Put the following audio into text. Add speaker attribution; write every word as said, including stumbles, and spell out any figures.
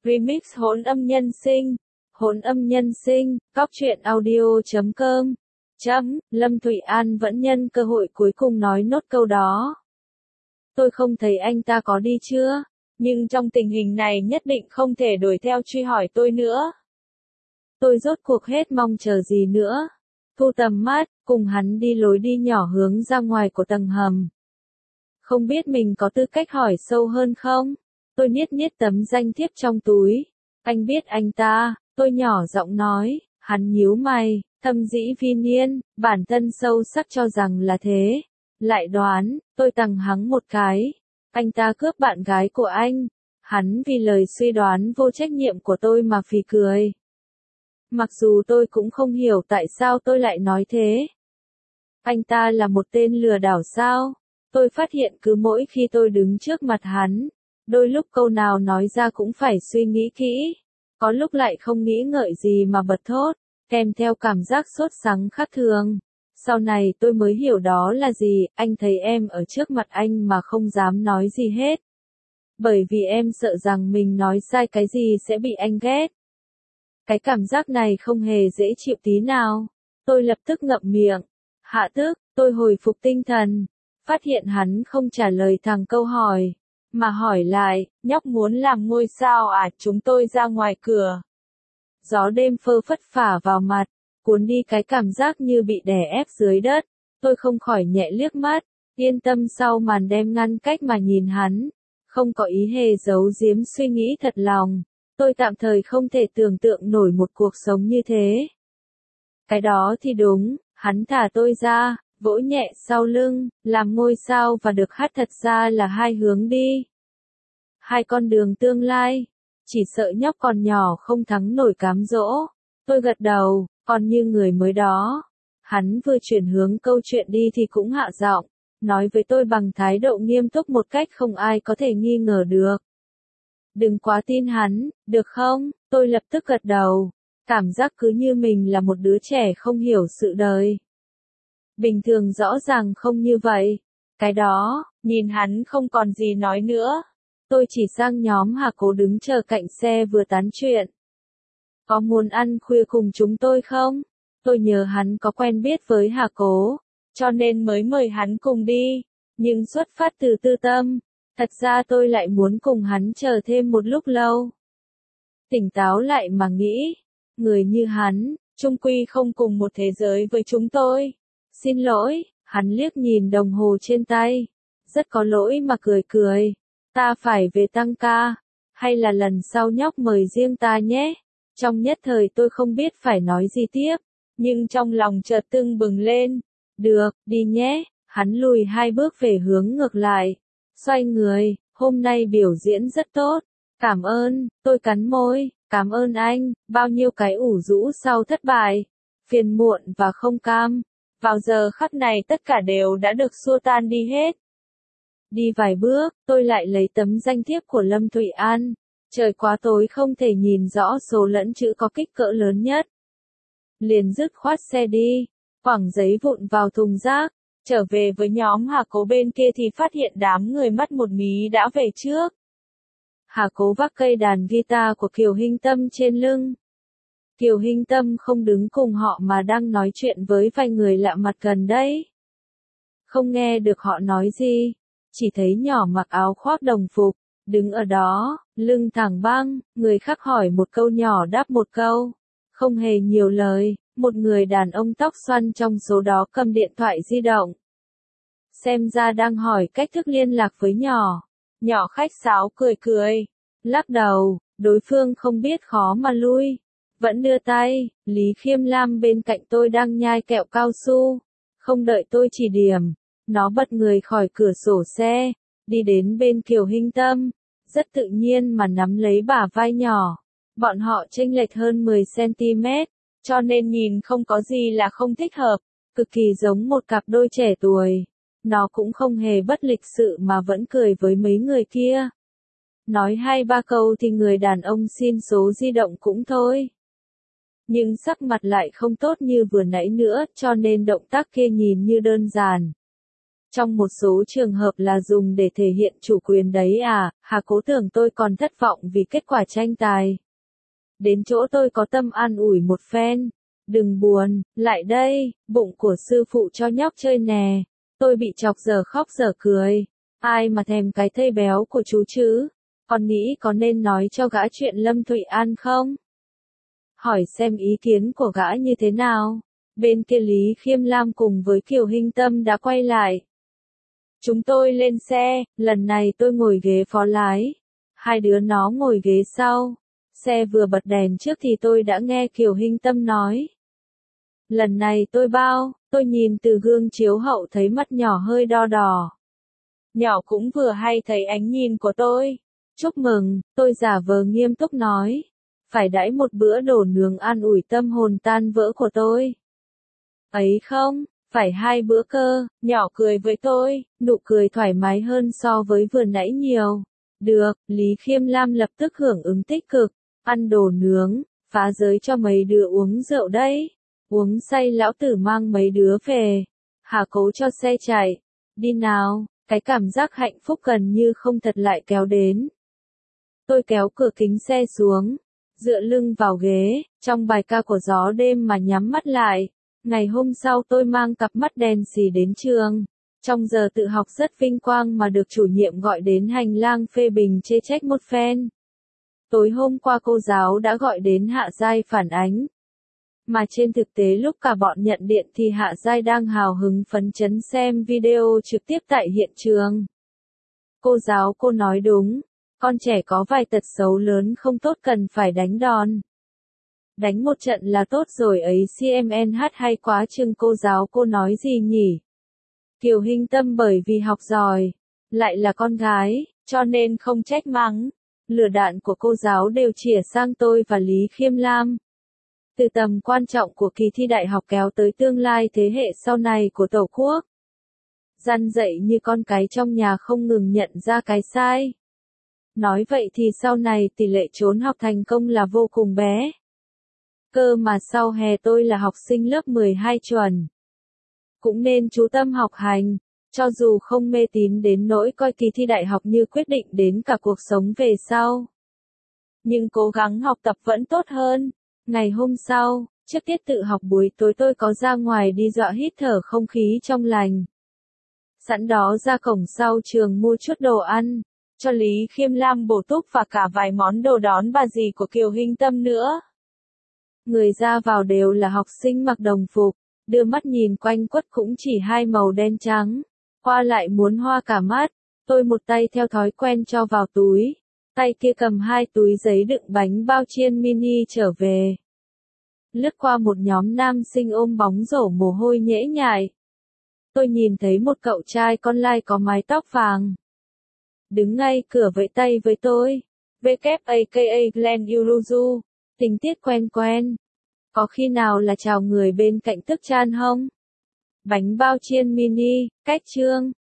Speaker 1: Remix hỗn âm nhân sinh. Hỗn âm nhân sinh, góc truyện audio chấm com. Chấm, Lâm Thụy An vẫn nhân cơ hội cuối cùng nói nốt câu đó. Tôi không thấy anh ta có đi chưa, nhưng trong tình hình này nhất định không thể đuổi theo truy hỏi tôi nữa. Tôi rốt cuộc hết mong chờ gì nữa. Thu tầm mắt, cùng hắn đi lối đi nhỏ hướng ra ngoài của tầng hầm. Không biết mình có tư cách hỏi sâu hơn không? Tôi niết niết tấm danh thiếp trong túi. Anh biết anh ta, tôi nhỏ giọng nói, hắn nhíu mày, thâm dĩ vi niên, bản thân sâu sắc cho rằng là thế. Lại đoán, tôi tằng hắng một cái. Anh ta cướp bạn gái của anh. Hắn vì lời suy đoán vô trách nhiệm của tôi mà phì cười. Mặc dù tôi cũng không hiểu tại sao tôi lại nói thế. Anh ta là một tên lừa đảo sao? Tôi phát hiện cứ mỗi khi tôi đứng trước mặt hắn, đôi lúc câu nào nói ra cũng phải suy nghĩ kỹ, có lúc lại không nghĩ ngợi gì mà bật thốt, kèm theo cảm giác sốt sắng khác thường. Sau này tôi mới hiểu đó là gì, anh thấy em ở trước mặt anh mà không dám nói gì hết. Bởi vì em sợ rằng mình nói sai cái gì sẽ bị anh ghét. Cái cảm giác này không hề dễ chịu tí nào. Tôi lập tức ngậm miệng. Hạ tức, tôi hồi phục tinh thần. Phát hiện hắn không trả lời thẳng câu hỏi. Mà hỏi lại, nhóc muốn làm ngôi sao à, chúng tôi ra ngoài cửa. Gió đêm phơ phất phả vào mặt, cuốn đi cái cảm giác như bị đè ép dưới đất. Tôi không khỏi nhẹ liếc mắt, yên tâm sau màn đêm ngăn cách mà nhìn hắn. Không có ý hề giấu giếm suy nghĩ thật lòng. Tôi tạm thời không thể tưởng tượng nổi một cuộc sống như thế. Cái đó thì đúng, hắn thả tôi ra, vỗ nhẹ sau lưng, làm ngôi sao và được hát thật ra là hai hướng đi. Hai con đường tương lai, chỉ sợ nhóc còn nhỏ không thắng nổi cám dỗ. Tôi gật đầu, còn như người mới đó. Hắn vừa chuyển hướng câu chuyện đi thì cũng hạ giọng, nói với tôi bằng thái độ nghiêm túc một cách không ai có thể nghi ngờ được. Đừng quá tin hắn, được không? Tôi lập tức gật đầu. Cảm giác cứ như mình là một đứa trẻ không hiểu sự đời. Bình thường rõ ràng không như vậy. Cái đó, nhìn hắn không còn gì nói nữa. Tôi chỉ sang nhóm Hà Cố đứng chờ cạnh xe vừa tán chuyện. Có muốn ăn khuya cùng chúng tôi không? Tôi nhớ hắn có quen biết với Hà Cố, cho nên mới mời hắn cùng đi. Nhưng xuất phát từ tư tâm. Thật ra tôi lại muốn cùng hắn chờ thêm một lúc lâu. Tỉnh táo lại mà nghĩ, người như hắn, chung quy không cùng một thế giới với chúng tôi. Xin lỗi, hắn liếc nhìn đồng hồ trên tay. Rất có lỗi mà cười cười. Ta phải về tăng ca, hay là lần sau nhóc mời riêng ta nhé. Trong nhất thời tôi không biết phải nói gì tiếp, nhưng trong lòng chợt tưng bừng lên. Được, đi nhé. Hắn lùi hai bước về hướng ngược lại. Xoay người, hôm nay biểu diễn rất tốt. Cảm ơn, tôi cắn môi, cảm ơn anh, bao nhiêu cái ủ rũ sau thất bại, phiền muộn và không cam. Vào giờ khắc này tất cả đều đã được xua tan đi hết. Đi vài bước, tôi lại lấy tấm danh thiếp của Lâm Thụy An. Trời quá tối không thể nhìn rõ số lẫn chữ có kích cỡ lớn nhất. Liền dứt khoát xe đi, quẳng giấy vụn vào thùng rác. Trở về với nhóm Hà Cố bên kia thì phát hiện đám người mắt một mí đã về trước. Hà Cố vác cây đàn guitar của Kiều Hinh Tâm trên lưng. Kiều Hinh Tâm không đứng cùng họ mà đang nói chuyện với vài người lạ mặt gần đấy. Không nghe được họ nói gì, chỉ thấy nhỏ mặc áo khoác đồng phục, đứng ở đó, lưng thẳng băng, người khác hỏi một câu nhỏ đáp một câu. Không hề nhiều lời, một người đàn ông tóc xoăn trong số đó cầm điện thoại di động. Xem ra đang hỏi cách thức liên lạc với nhỏ. Nhỏ khách sáo cười cười, lắc đầu, đối phương không biết khó mà lui. Vẫn đưa tay, Lý Khiêm Lam bên cạnh tôi đang nhai kẹo cao su. Không đợi tôi chỉ điểm, nó bật người khỏi cửa sổ xe, đi đến bên Kiều Hinh Tâm, rất tự nhiên mà nắm lấy bả vai nhỏ. Bọn họ chênh lệch hơn mười xăng ti mét, cho nên nhìn không có gì là không thích hợp, cực kỳ giống một cặp đôi trẻ tuổi. Nó cũng không hề bất lịch sự mà vẫn cười với mấy người kia. Nói hai ba câu thì người đàn ông xin số di động cũng thôi. Nhưng sắc mặt lại không tốt như vừa nãy nữa, cho nên động tác kia nhìn như đơn giản. Trong một số trường hợp là dùng để thể hiện chủ quyền đấy à, Hà Cố tưởng tôi còn thất vọng vì kết quả tranh tài. Đến chỗ tôi có tâm an ủi một phen. Đừng buồn, lại đây, bụng của sư phụ cho nhóc chơi nè. Tôi bị chọc giờ khóc giờ cười. Ai mà thèm cái thây béo của chú chứ? Con nghĩ có nên nói cho gã chuyện Lâm Thụy An không? Hỏi xem ý kiến của gã như thế nào. Bên kia Lý Khiêm Lam cùng với Kiều Hinh Tâm đã quay lại. Chúng tôi lên xe, lần này tôi ngồi ghế phó lái. Hai đứa nó ngồi ghế sau. Xe vừa bật đèn trước thì tôi đã nghe Kiều Hinh Tâm nói. Lần này tôi bao, tôi nhìn từ gương chiếu hậu thấy mắt nhỏ hơi đo đỏ. Nhỏ cũng vừa hay thấy ánh nhìn của tôi. Chúc mừng, tôi giả vờ nghiêm túc nói. Phải đãi một bữa đồ nướng an ủi tâm hồn tan vỡ của tôi. Ấy không, phải hai bữa cơ, nhỏ cười với tôi, nụ cười thoải mái hơn so với vừa nãy nhiều. Được, Lý Khiêm Lam lập tức hưởng ứng tích cực, ăn đồ nướng, phá giới cho mấy đứa uống rượu đấy. Uống say lão tử mang mấy đứa về. Hà Cố cho xe chạy. Đi nào, cái cảm giác hạnh phúc gần như không thật lại kéo đến. Tôi kéo cửa kính xe xuống, dựa lưng vào ghế, trong bài ca của gió đêm mà nhắm mắt lại. Ngày hôm sau tôi mang cặp mắt đen xì đến trường. Trong giờ tự học rất vinh quang mà được chủ nhiệm gọi đến hành lang phê bình chê trách một phen. Tối hôm qua cô giáo đã gọi đến Hạ Giai phản ánh. Mà trên thực tế lúc cả bọn nhận điện thì Hạ Giai đang hào hứng phấn chấn xem video trực tiếp tại hiện trường. Cô giáo cô nói đúng, con trẻ có vài tật xấu lớn không tốt cần phải đánh đòn. Đánh một trận là tốt rồi ấy xê em en hát hay quá chừng cô giáo cô nói gì nhỉ? Kiều Hinh Tâm bởi vì học giỏi, lại là con gái, cho nên không trách mắng. Lửa đạn của cô giáo đều chĩa sang tôi và Lý Khiêm Lam. Từ tầm quan trọng của kỳ thi đại học kéo tới tương lai thế hệ sau này của Tổ quốc. Răn dạy như con cái trong nhà không ngừng nhận ra cái sai. Nói vậy thì sau này tỷ lệ trốn học thành công là vô cùng bé. Cơ mà sau hè tôi là học sinh lớp mười hai chuẩn. Cũng nên chú tâm học hành, cho dù không mê tín đến nỗi coi kỳ thi đại học như quyết định đến cả cuộc sống về sau. Nhưng cố gắng học tập vẫn tốt hơn. Ngày hôm sau, trước tiết tự học buổi tối tôi có ra ngoài đi dạo hít thở không khí trong lành. Sẵn đó ra cổng sau trường mua chút đồ ăn, cho Lý Khiêm Lam bổ túc và cả vài món đồ đón bà dì của Kiều Hinh Tâm nữa. Người ra vào đều là học sinh mặc đồng phục, đưa mắt nhìn quanh quất cũng chỉ hai màu đen trắng. Hoa lại muốn hoa cả mắt, tôi một tay theo thói quen cho vào túi, tay kia cầm hai túi giấy đựng bánh bao chiên mini trở về. Lướt qua một nhóm nam sinh ôm bóng rổ mồ hôi nhễ nhại. Tôi nhìn thấy một cậu trai con lai có mái tóc vàng. Đứng ngay cửa vẫy tay với tôi. vê kép a ca a Glenn Yuruzu. Tình tiết quen quen. Có khi nào là chào người bên cạnh tức chan không? Bánh bao chiên mini, cách trương.